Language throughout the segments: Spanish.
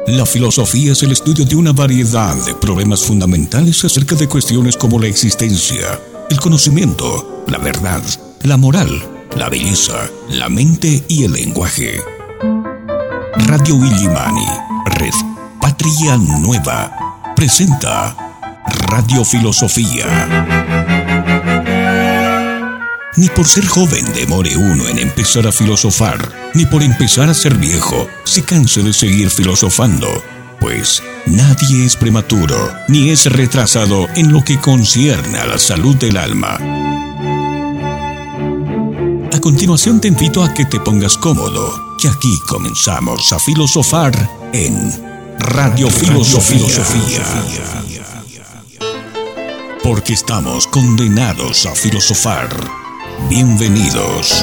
La filosofía es el estudio de una variedad de problemas fundamentales acerca de cuestiones como la existencia, el conocimiento, la verdad, la moral, la belleza, la mente y el lenguaje. Radio Illimani, Red Patria Nueva, presenta Radio Filosofía. Ni por ser joven demore uno en empezar a filosofar, ni por empezar a ser viejo se canse de seguir filosofando, pues nadie es prematuro, ni es retrasado en lo que concierne a la salud del alma. A continuación te invito a que te pongas cómodo, que aquí comenzamos a filosofar en Radio Filosofía. Porque estamos condenados a filosofar. Bienvenidos.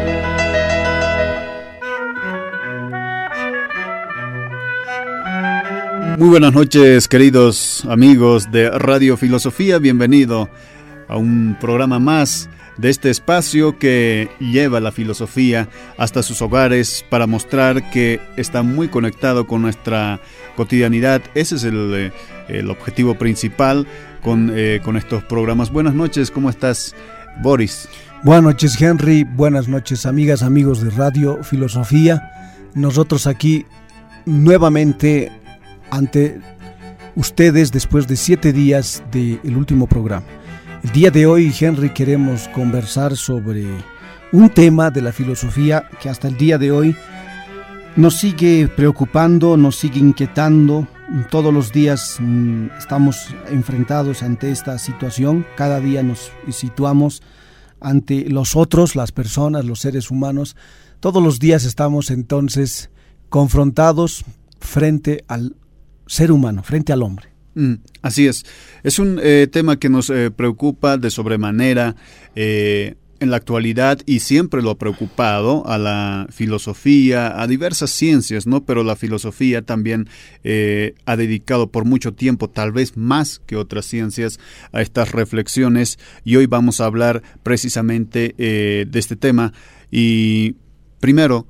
Muy buenas noches, queridos amigos de Radio Filosofía. Bienvenido a un programa más de este espacio que lleva la filosofía hasta sus hogares para mostrar que está muy conectado con nuestra cotidianidad. Ese es el objetivo principal con estos programas. Buenas noches, ¿cómo estás, Boris? Buenas noches, Henry. Buenas noches, amigas, amigos de Radio Filosofía. Nosotros aquí nuevamente ante ustedes después de 7 días del último programa. El día de hoy, Henry, queremos conversar sobre un tema de la filosofía que hasta el día de hoy nos sigue preocupando, nos sigue inquietando. Todos los días estamos enfrentados ante esta situación. Cada día nos situamos ante los otros, las personas, los seres humanos. Todos los días estamos entonces confrontados frente al ser humano, frente al hombre. Así es. Es un tema que nos preocupa de sobremanera en la actualidad y siempre lo ha preocupado a la filosofía, a diversas ciencias, ¿no? Pero la filosofía también ha dedicado por mucho tiempo, tal vez más que otras ciencias, a estas reflexiones, y hoy vamos a hablar precisamente de este tema. Y primero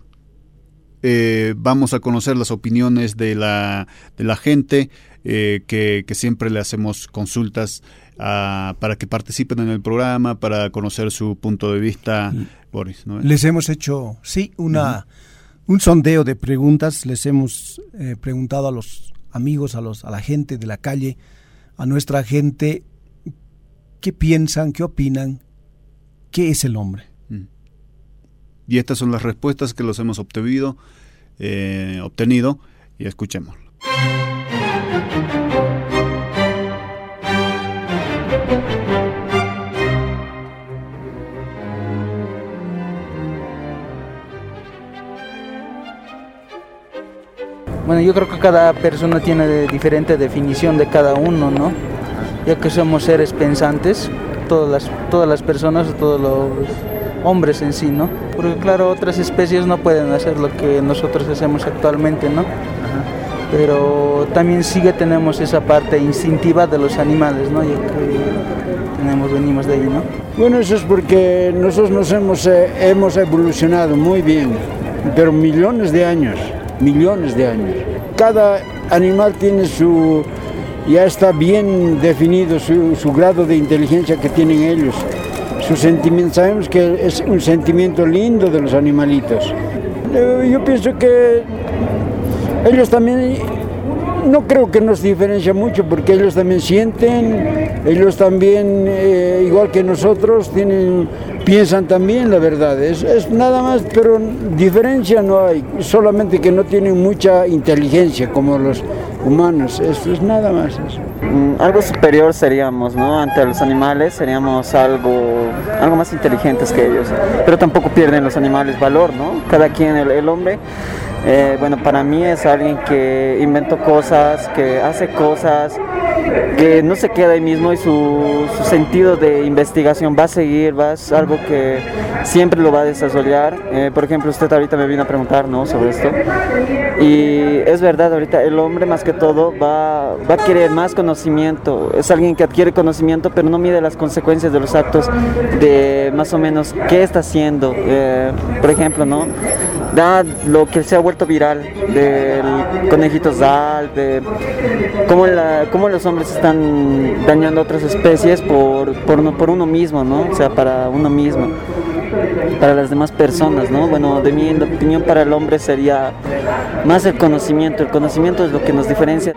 vamos a conocer las opiniones de la gente, que siempre le hacemos consultas para que participen en el programa, para conocer su punto de vista, Boris, ¿no? Les hemos hecho, un sondeo de preguntas. Les hemos preguntado a los amigos, a la gente de la calle, a nuestra gente, qué piensan, qué opinan, qué es el hombre. Y estas son las respuestas que los hemos obtenido, y escuchémoslo. Bueno, yo creo que cada persona tiene diferente definición de cada uno, ¿no? Ya que somos seres pensantes, todas las personas, todos los hombres en sí, ¿no? Porque claro, otras especies no pueden hacer lo que nosotros hacemos actualmente, ¿no? Pero también tenemos esa parte instintiva de los animales, ¿no? Ya que venimos de ahí, ¿no? Bueno, eso es porque nosotros hemos evolucionado muy bien, pero millones de años. Cada animal tiene ya está bien definido su grado de inteligencia que tienen ellos. Su sentimiento, sabemos que es un sentimiento lindo de los animalitos. Yo pienso que ellos también, no creo que nos diferencia mucho, porque ellos también sienten, ellos también, igual que nosotros, piensan también la verdad. Es nada más, pero diferencia no hay, solamente que no tienen mucha inteligencia como los humanos, eso es nada más eso. Algo superior seríamos, ¿no? Ante los animales seríamos algo más inteligentes que ellos, pero tampoco pierden los animales valor, ¿no? Cada quien, el hombre, bueno, para mí es alguien que inventó cosas, que hace cosas, que no se queda ahí mismo, y su sentido de investigación va a seguir, es algo que siempre lo va a desarrollar. Por ejemplo, usted ahorita me vino a preguntar, ¿no?, sobre esto, y es verdad, ahorita el hombre más que todo va a querer más conocimiento. Es alguien que adquiere conocimiento, pero no mide las consecuencias de los actos, de más o menos qué está haciendo. Por ejemplo, ¿no?, da lo que se ha vuelto viral del conejito Zal, de cómo los hombres están dañando a otras especies por uno mismo, ¿no? O sea, para uno mismo, para las demás personas, ¿no? Bueno, de mi opinión, para el hombre sería más el conocimiento es lo que nos diferencia.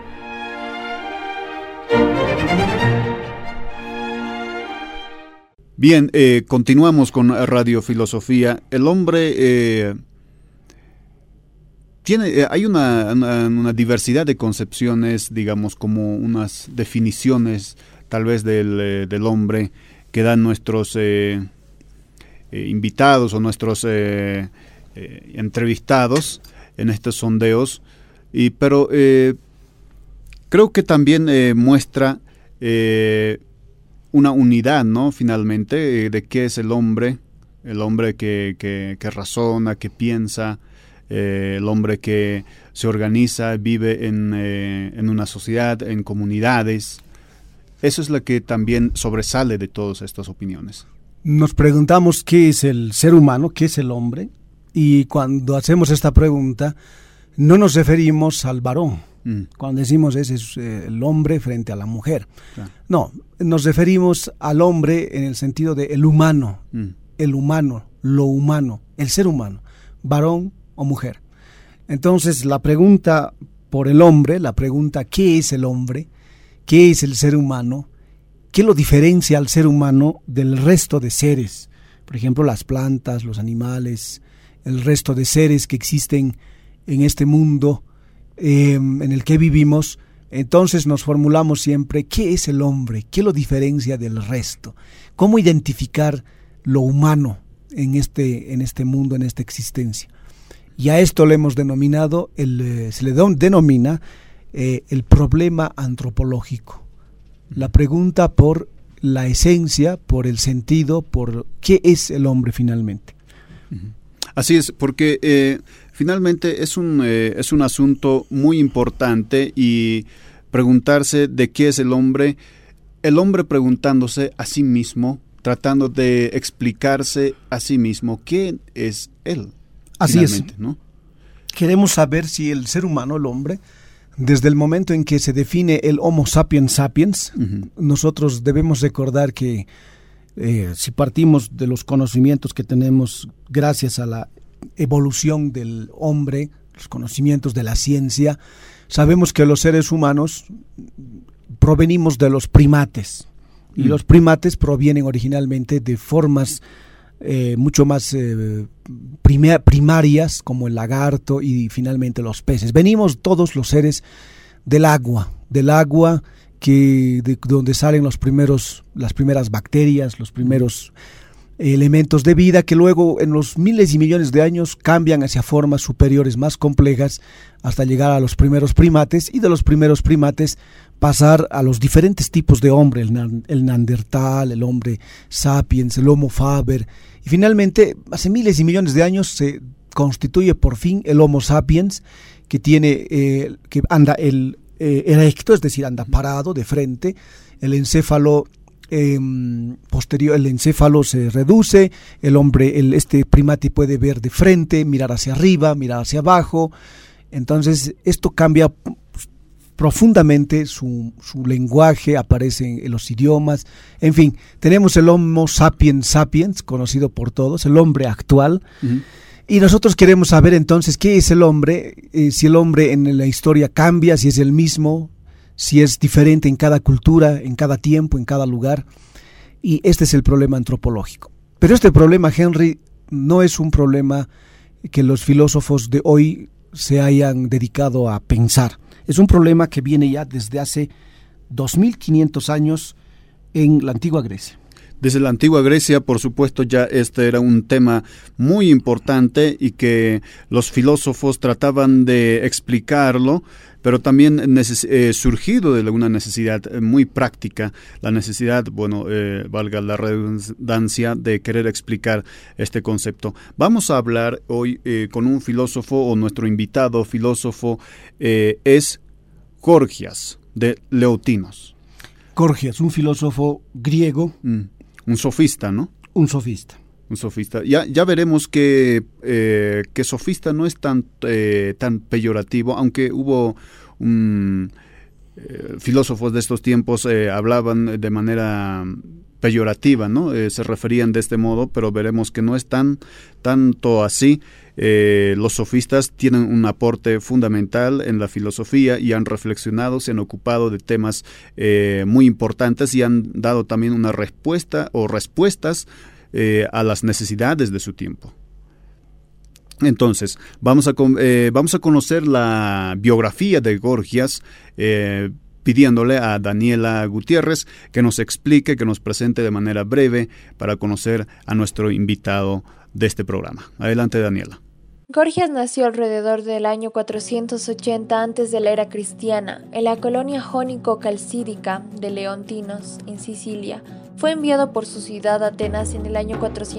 Bien, continuamos con Radio Filosofía. El hombre hay una diversidad de concepciones, digamos, como unas definiciones tal vez del hombre que dan nuestros invitados o nuestros entrevistados en estos sondeos, pero creo que también muestra una unidad, ¿no? Finalmente, de qué es el hombre que razona, que piensa, el hombre que se organiza, vive en una sociedad, en comunidades. Eso es lo que también sobresale de todas estas opiniones. Nos preguntamos qué es el ser humano, qué es el hombre, y cuando hacemos esta pregunta no nos referimos al varón. Cuando decimos ese es el hombre frente a la mujer. Claro. No, nos referimos al hombre en el sentido de el humano, el humano, lo humano, el ser humano, varón o mujer. Entonces la pregunta por el hombre, la pregunta ¿qué es el hombre? ¿Qué es el ser humano? ¿Qué lo diferencia al ser humano del resto de seres? Por ejemplo, las plantas, los animales, el resto de seres que existen en este mundo en el que vivimos. Entonces nos formulamos siempre ¿qué es el hombre? ¿Qué lo diferencia del resto? ¿Cómo identificar lo humano en este mundo, en esta existencia? Y a esto le hemos denominado, se le denomina el problema antropológico. La pregunta por la esencia, por el sentido, por qué es el hombre finalmente. Así es, porque finalmente es un asunto muy importante, y preguntarse de qué es el hombre preguntándose a sí mismo, tratando de explicarse a sí mismo qué es él. Así es, ¿no? Queremos saber si el ser humano, el hombre, desde el momento en que se define el Homo sapiens sapiens, nosotros debemos recordar que si partimos de los conocimientos que tenemos gracias a la evolución del hombre, los conocimientos de la ciencia, sabemos que los seres humanos provenimos de los primates, y los primates provienen originalmente de formas mucho más primarias, como el lagarto y finalmente los peces. Venimos todos los seres del agua donde salen las primeras bacterias, los primeros elementos de vida, que luego en los miles y millones de años cambian hacia formas superiores más complejas hasta llegar a los primeros primates, y de los primeros primates pasar a los diferentes tipos de hombre, el neandertal, el hombre sapiens, el homo faber, y finalmente hace miles y millones de años se constituye por fin el homo sapiens, que anda erecto, es decir, anda parado de frente, el encéfalo posterior, el encéfalo se reduce, este primate puede ver de frente, mirar hacia arriba, mirar hacia abajo. Entonces esto cambia profundamente su lenguaje, aparece en los idiomas, en fin, tenemos el Homo sapiens sapiens, conocido por todos, el hombre actual. Y nosotros queremos saber entonces qué es el hombre, si el hombre en la historia cambia, si es el mismo, si es diferente en cada cultura, en cada tiempo, en cada lugar. Y este es el problema antropológico. Pero este problema, Henry, no es un problema que los filósofos de hoy se hayan dedicado a pensar. Es un problema que viene ya desde hace 2500 años en la antigua Grecia. Desde la antigua Grecia, por supuesto, ya este era un tema muy importante y que los filósofos trataban de explicarlo, pero también surgido de una necesidad muy práctica, la necesidad, valga la redundancia, de querer explicar este concepto. Vamos a hablar hoy con un filósofo, o nuestro invitado filósofo es Gorgias, de Leontinos. Gorgias, un filósofo griego. Un sofista, ¿no? Un sofista. Un sofista. Ya veremos que sofista no es tan peyorativo, aunque hubo filósofos de estos tiempos hablaban de manera peyorativa, ¿no? Se referían de este modo, pero veremos que no es tanto así. Los sofistas tienen un aporte fundamental en la filosofía y han reflexionado, se han ocupado de temas muy importantes y han dado también una respuesta o respuestas a las necesidades de su tiempo. Entonces, vamos a conocer la biografía de Gorgias, pidiéndole a Daniela Gutiérrez que nos explique, que nos presente de manera breve para conocer a nuestro invitado de este programa. Adelante, Daniela. Gorgias nació alrededor del año 480 antes de la era cristiana, en la colonia jónico-calcídica de Leontinos, en Sicilia. Fue enviado por su ciudad Atenas en el año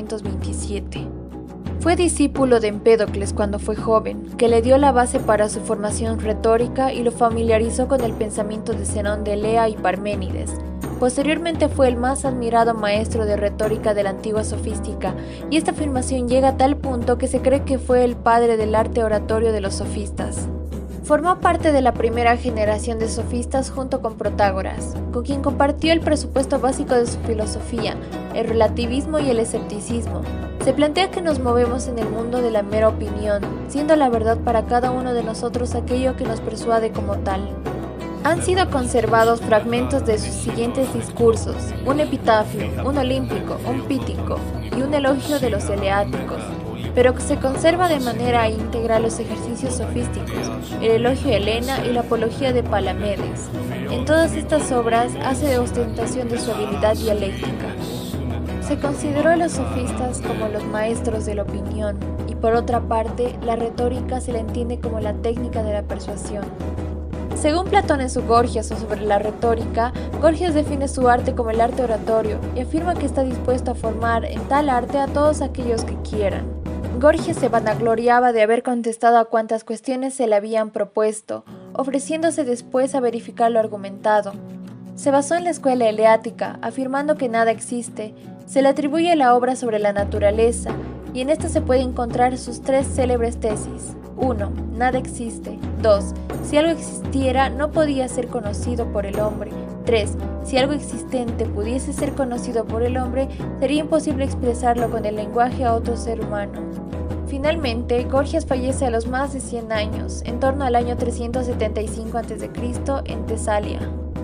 427. Fue discípulo de Empédocles cuando fue joven, que le dio la base para su formación retórica y lo familiarizó con el pensamiento de Zenón de Elea y Parménides. Posteriormente fue el más admirado maestro de retórica de la antigua sofística, y esta afirmación llega a tal punto que se cree que fue el padre del arte oratorio de los sofistas. Formó parte de la primera generación de sofistas junto con Protágoras, con quien compartió el presupuesto básico de su filosofía, el relativismo y el escepticismo. Se plantea que nos movemos en el mundo de la mera opinión, siendo la verdad para cada uno de nosotros aquello que nos persuade como tal. Han sido conservados fragmentos de sus siguientes discursos, un epitafio, un olímpico, un pítico y un elogio de los eleáticos, pero se conserva de manera íntegra los ejercicios sofísticos, el elogio de Helena y la apología de Palamedes. En todas estas obras hace ostentación de su habilidad dialéctica. Se consideró a los sofistas como los maestros de la opinión, y por otra parte, la retórica se la entiende como la técnica de la persuasión. Según Platón en su Gorgias o sobre la retórica, Gorgias define su arte como el arte oratorio y afirma que está dispuesto a formar en tal arte a todos aquellos que quieran. Gorgias se vanagloriaba de haber contestado a cuantas cuestiones se le habían propuesto, ofreciéndose después a verificar lo argumentado. Se basó en la escuela eleática, afirmando que nada existe. Se le atribuye la obra sobre la naturaleza, y en esta se puede encontrar sus tres célebres tesis. 1. Nada existe. 2. Si algo existiera, no podía ser conocido por el hombre. 3. Si algo existente pudiese ser conocido por el hombre, sería imposible expresarlo con el lenguaje a otro ser humano. Finalmente, Gorgias fallece a los más de 100 años, en torno al año 375 a.C., en Tesalia.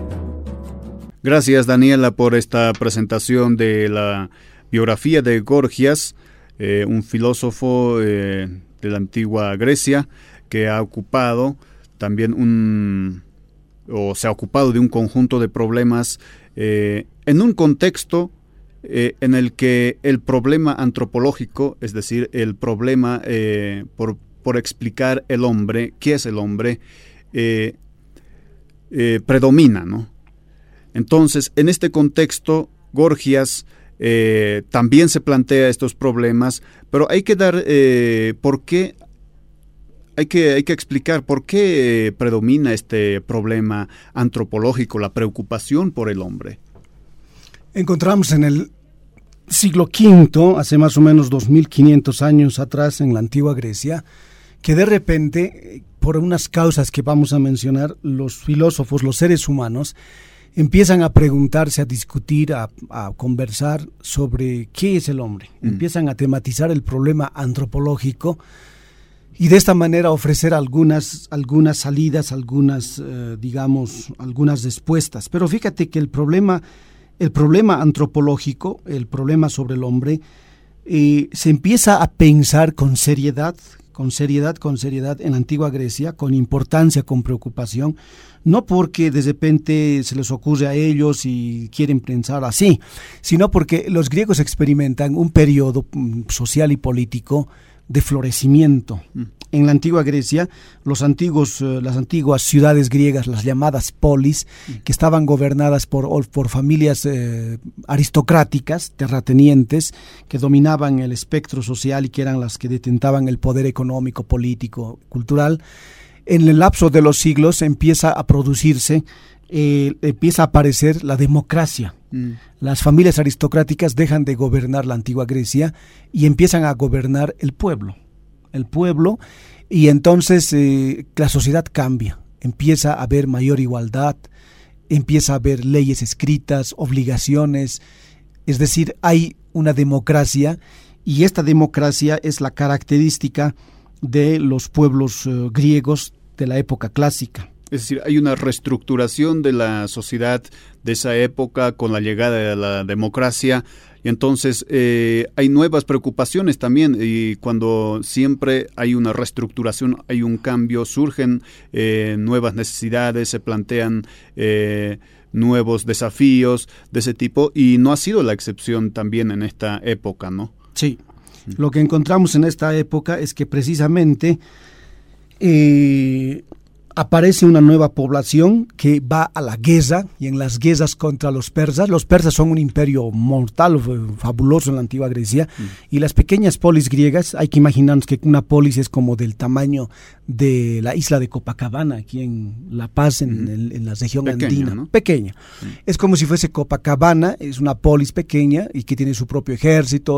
Gracias, Daniela, por esta presentación de la biografía de Gorgias, un filósofo de la antigua Grecia que ha ocupado también se ha ocupado de un conjunto de problemas en un contexto en el que el problema antropológico, es decir, el problema por explicar el hombre, qué es el hombre, predomina, ¿no? Entonces, en este contexto, Gorgias también se plantea estos problemas, pero hay que dar hay que explicar por qué predomina este problema antropológico, la preocupación por el hombre. Encontramos en el siglo V, hace más o menos 2500 años atrás, en la antigua Grecia, que de repente, por unas causas que vamos a mencionar, los filósofos, los seres humanos, empiezan a preguntarse, a discutir, a conversar sobre qué es el hombre. Empiezan a tematizar el problema antropológico y de esta manera ofrecer algunas salidas, algunas respuestas. Pero fíjate que el problema antropológico, el problema sobre el hombre, se empieza a pensar con seriedad en la antigua Grecia, con importancia, con preocupación, no porque de repente se les ocurre a ellos y quieren pensar así, sino porque los griegos experimentan un periodo social y político de florecimiento. En la antigua Grecia, las antiguas ciudades griegas, las llamadas polis, que estaban gobernadas por familias aristocráticas, terratenientes, que dominaban el espectro social y que eran las que detentaban el poder económico, político, cultural. En el lapso de los siglos empieza a producirse, empieza a aparecer la democracia Las familias aristocráticas dejan de gobernar la antigua Grecia y empiezan a gobernar el pueblo, y entonces la sociedad cambia, empieza a haber mayor igualdad, empieza a haber leyes escritas, obligaciones, es decir, hay una democracia, y esta democracia es la característica de los pueblos griegos de la época clásica. Es decir, hay una reestructuración de la sociedad de esa época con la llegada de la democracia, y entonces hay nuevas preocupaciones también, y cuando siempre hay una reestructuración, hay un cambio, surgen nuevas necesidades, se plantean nuevos desafíos de ese tipo, y no ha sido la excepción también en esta época, ¿no? Sí, lo que encontramos en esta época es que precisamente aparece una nueva población que va a la guerra, y en las guerras contra los persas son un imperio mortal, fabuloso en la antigua Grecia, y las pequeñas polis griegas, hay que imaginarnos que una polis es como del tamaño de la isla de Copacabana, aquí en La Paz, en la región andina, ¿no? Pequeña. Es como si fuese Copacabana, es una polis pequeña y que tiene su propio ejército,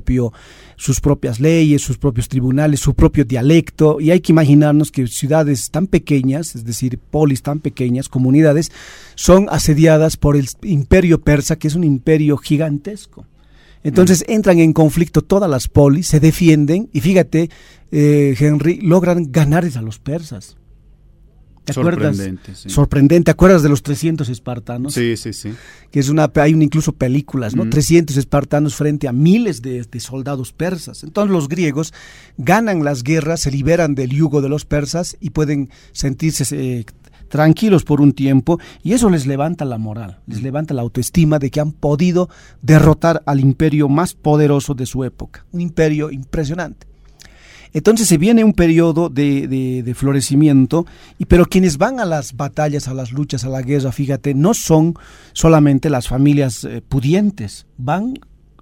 sus propias leyes, sus propios tribunales, su propio dialecto, y hay que imaginarnos que ciudades tan pequeñas, es decir, polis tan pequeñas, comunidades, son asediadas por el imperio persa, que es un imperio gigantesco. Entonces entran en conflicto todas las polis, se defienden, y fíjate, Henry, logran ganarles a los persas. ¿Te acuerdas? Sorprendente, sí. Sorprendente. ¿Te acuerdas de los 300 espartanos? Sí. Que hay incluso películas, ¿no? 300 espartanos frente a miles de soldados persas. Entonces los griegos ganan las guerras, se liberan del yugo de los persas y pueden sentirse tranquilos por un tiempo, y eso les levanta la moral, les levanta la autoestima de que han podido derrotar al imperio más poderoso de su época, un imperio impresionante. Entonces se viene un periodo de florecimiento, pero quienes van a las batallas, a las luchas, a la guerra, fíjate, no son solamente las familias pudientes, van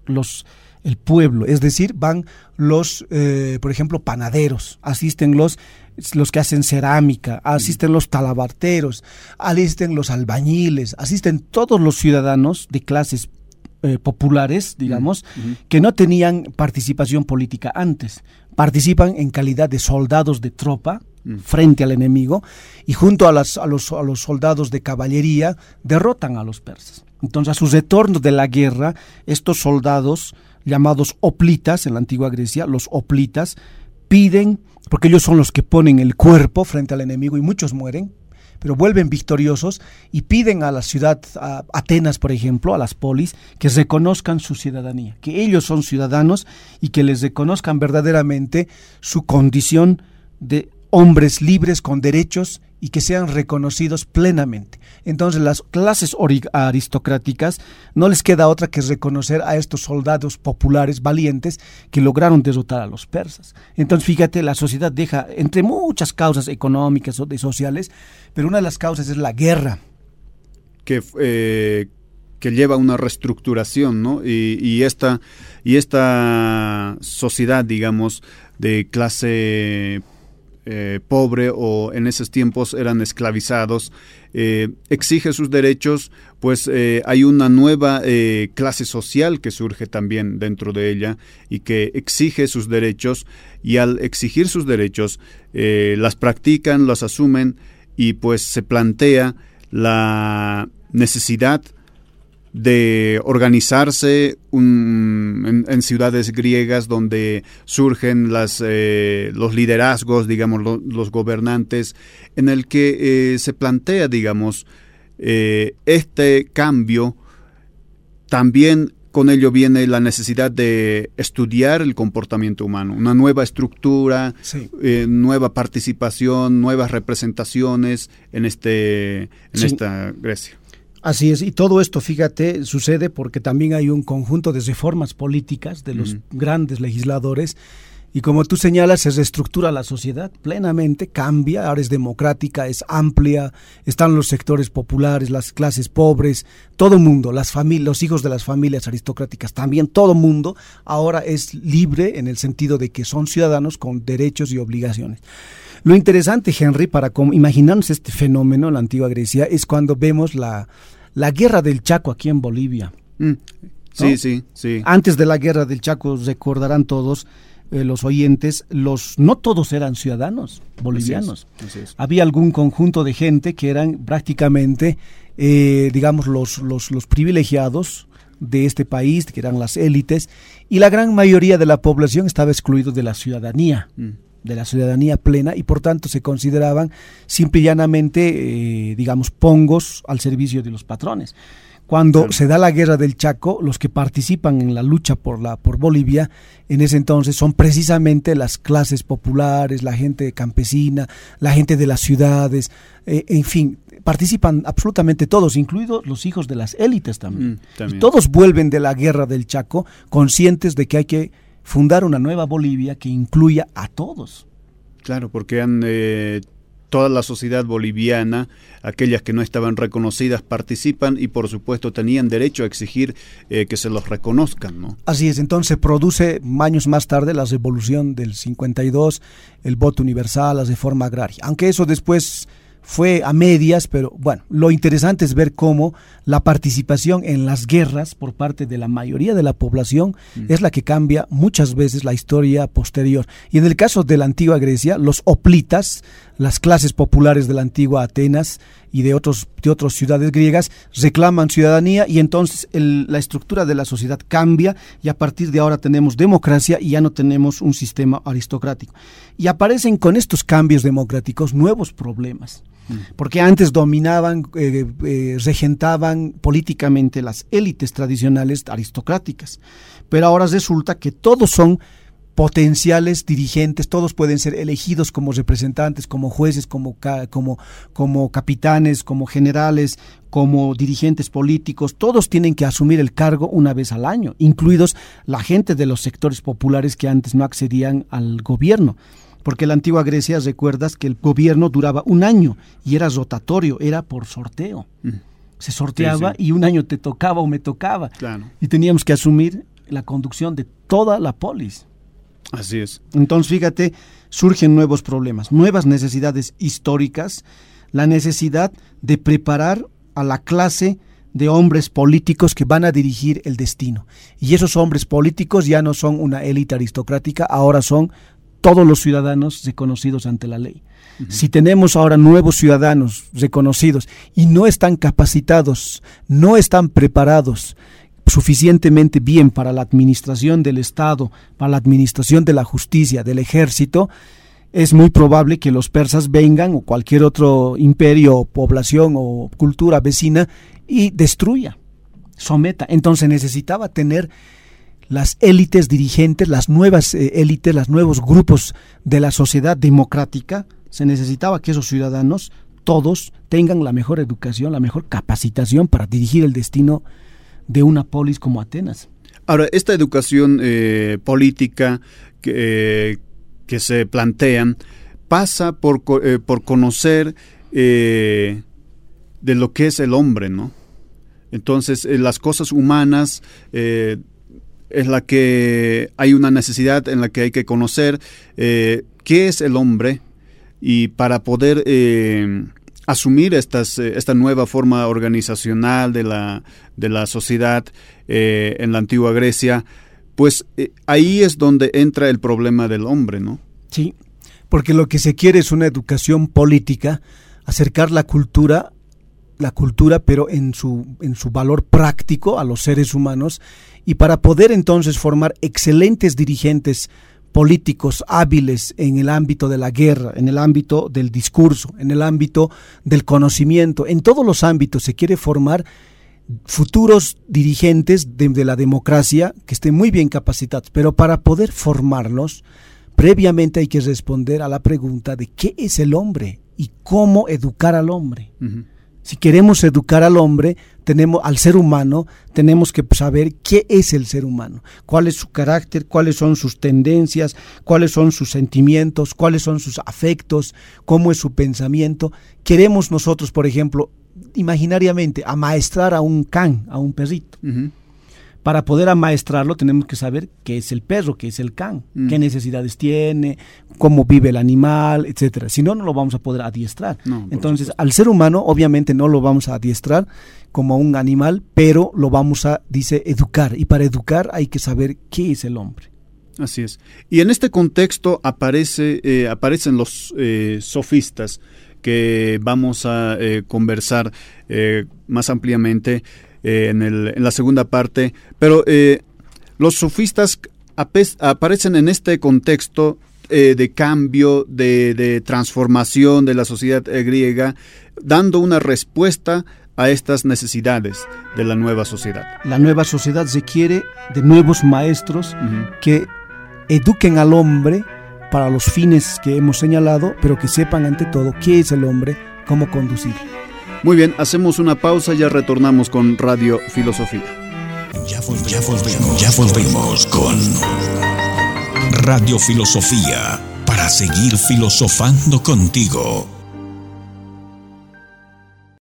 el pueblo, es decir, van los, por ejemplo, panaderos, asisten los que hacen cerámica, asisten los talabarteros, asisten los albañiles, asisten todos los ciudadanos de clases populares, digamos, que no tenían participación política antes. Participan en calidad de soldados de tropa frente al enemigo, y junto a los soldados de caballería derrotan a los persas. Entonces, a su retorno de la guerra, estos soldados llamados hoplitas en la antigua Grecia, los hoplitas, piden, porque ellos son los que ponen el cuerpo frente al enemigo y muchos mueren, pero vuelven victoriosos y piden a la ciudad, a Atenas por ejemplo, a las polis, que reconozcan su ciudadanía, que ellos son ciudadanos y que les reconozcan verdaderamente su condición de hombres libres con derechos y que sean reconocidos plenamente. Entonces las clases aristocráticas no les queda otra que reconocer a estos soldados populares valientes que lograron derrotar a los persas. Entonces fíjate, la sociedad deja, entre muchas causas económicas o sociales, pero una de las causas es la guerra. Que lleva a una reestructuración, ¿no? Y esta sociedad, digamos, de clase pobre, o en esos tiempos eran esclavizados, exige sus derechos, pues hay una nueva clase social que surge también dentro de ella y que exige sus derechos, y al exigir sus derechos las practican, las asumen, y pues se plantea la necesidad de organizarse en ciudades griegas donde surgen los liderazgos, digamos, los gobernantes, en el que se plantea, digamos, este cambio. También con ello viene la necesidad de estudiar el comportamiento humano, una nueva estructura, sí, nueva participación, nuevas representaciones en esta Grecia. Así es, y todo esto, fíjate, sucede porque también hay un conjunto de reformas políticas de los grandes legisladores, y como tú señalas, se reestructura la sociedad plenamente, cambia, ahora es democrática, es amplia, están los sectores populares, las clases pobres, todo el mundo, los hijos de las familias aristocráticas, también todo el mundo ahora es libre en el sentido de que son ciudadanos con derechos y obligaciones. Lo interesante, Henry, para imaginarnos este fenómeno en la antigua Grecia, es cuando vemos la la guerra del Chaco aquí en Bolivia. Sí, ¿no? sí. Antes de la guerra del Chaco, recordarán todos los oyentes, no todos eran ciudadanos bolivianos. Así es. Había algún conjunto de gente que eran prácticamente, digamos, los privilegiados de este país, que eran las élites, y la gran mayoría de la población estaba excluido de la ciudadanía plena, y por tanto se consideraban simple y llanamente, digamos, pongos al servicio de los patrones. Cuando se da la guerra del Chaco, los que participan en la lucha por Bolivia en ese entonces son precisamente las clases populares, la gente campesina, la gente de las ciudades, en fin, participan absolutamente todos, incluidos los hijos de las élites también. Y todos vuelven de la guerra del Chaco conscientes de que hay que fundar una nueva Bolivia que incluya a todos. Claro, porque toda la sociedad boliviana, aquellas que no estaban reconocidas, participan y por supuesto tenían derecho a exigir que se los reconozcan, ¿no? Así es, entonces se produce años más tarde la revolución del 52, el voto universal, la reforma agraria, aunque eso después fue a medias, pero bueno, lo interesante es ver cómo la participación en las guerras por parte de la mayoría de la población es la que cambia muchas veces la historia posterior. Y en el caso de la antigua Grecia, los hoplitas, las clases populares de la antigua Atenas y de otras ciudades griegas reclaman ciudadanía, y entonces la estructura de la sociedad cambia, y a partir de ahora tenemos democracia y ya no tenemos un sistema aristocrático. Y aparecen con estos cambios democráticos nuevos problemas, porque antes dominaban, regentaban políticamente las élites tradicionales aristocráticas, pero ahora resulta que todos son potenciales dirigentes, todos pueden ser elegidos como representantes, como jueces, como capitanes, como generales, como dirigentes políticos. Todos tienen que asumir el cargo una vez al año, incluidos la gente de los sectores populares que antes no accedían al gobierno. Porque en la antigua Grecia, recuerdas que el gobierno duraba un año y era rotatorio, era por sorteo. Se sorteaba y un año te tocaba o me tocaba. Claro. Y teníamos que asumir la conducción de toda la polis. Así es. Entonces, fíjate, surgen nuevos problemas, nuevas necesidades históricas, la necesidad de preparar a la clase de hombres políticos que van a dirigir el destino. Y esos hombres políticos ya no son una élite aristocrática, ahora son todos los ciudadanos reconocidos ante la ley. Si tenemos ahora nuevos ciudadanos reconocidos y no están capacitados, no están preparados suficientemente bien para la administración del Estado, para la administración de la justicia, del ejército, es muy probable que los persas vengan, o cualquier otro imperio, población o cultura vecina, y destruya, someta. Entonces necesitaba tener las élites dirigentes, las nuevas élites, los nuevos grupos de la sociedad democrática. Se necesitaba que esos ciudadanos, todos, tengan la mejor educación, la mejor capacitación para dirigir el destino de una polis como Atenas. Ahora, esta educación política que se plantean pasa por conocer de lo que es el hombre, ¿no? Entonces, las cosas humanas es la que hay una necesidad en la que hay que conocer qué es el hombre, y para poder asumir esta nueva forma organizacional de la sociedad en la antigua Grecia, pues ahí es donde entra el problema del hombre, ¿no? Sí, porque lo que se quiere es una educación política, acercar la cultura, pero en su valor práctico a los seres humanos, y para poder entonces formar excelentes dirigentes políticos hábiles en el ámbito de la guerra, en el ámbito del discurso, en el ámbito del conocimiento. En todos los ámbitos se quiere formar futuros dirigentes de la democracia que estén muy bien capacitados, pero para poder formarlos, previamente hay que responder a la pregunta de qué es el hombre y cómo educar al hombre. Si queremos educar al hombre, al ser humano, tenemos que saber qué es el ser humano, cuál es su carácter, cuáles son sus tendencias, cuáles son sus sentimientos, cuáles son sus afectos, cómo es su pensamiento. Queremos nosotros, por ejemplo, imaginariamente, amaestrar a un can, a un perrito. Para poder amaestrarlo tenemos que saber qué es el perro, qué es el can, qué necesidades tiene, cómo vive el animal, etcétera. Si no, no lo vamos a poder adiestrar. No, entonces, al ser humano, obviamente no lo vamos a adiestrar como un animal, pero lo vamos a, dice, educar. Y para educar hay que saber qué es el hombre. Así es. Y en este contexto aparecen los sofistas, que vamos a conversar más ampliamente en la segunda parte, pero los sofistas aparecen en este contexto de cambio, de transformación de la sociedad griega, dando una respuesta a estas necesidades de la nueva sociedad. La nueva sociedad requiere de nuevos maestros que eduquen al hombre para los fines que hemos señalado, pero que sepan ante todo qué es el hombre, cómo conducirlo. Muy bien, hacemos una pausa y ya retornamos con Radio Filosofía. Ya volvemos con Radio Filosofía para seguir filosofando contigo.